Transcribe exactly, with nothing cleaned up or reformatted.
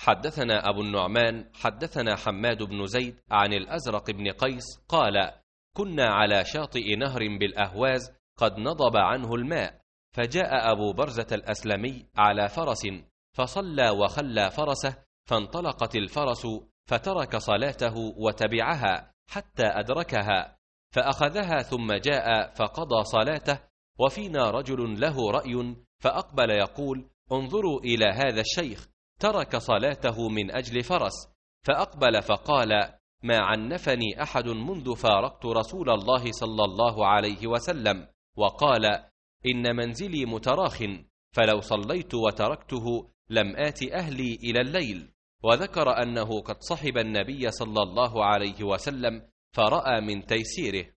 حدثنا أبو النعمان حدثنا حماد بن زيد عن الأزرق بن قيس قال: كنا على شاطئ نهر بالأهواز قد نضب عنه الماء، فجاء أبو برزة الأسلمي على فرس فصلى وخلى فرسه، فانطلقت الفرس فترك صلاته وتبعها حتى أدركها، فأخذها ثم جاء فقضى صلاته، وفينا رجل له رأي فأقبل يقول: انظروا إلى هذا الشيخ ترك صلاته من أجل فرس. فأقبل فقال: ما عنفني أحد منذ فارقت رسول الله صلى الله عليه وسلم، وقال: إن منزلي متراخ، فلو صليت وتركته لم آت أهلي إلى الليل. وذكر أنه قد صحب النبي صلى الله عليه وسلم فرأى من تيسيره.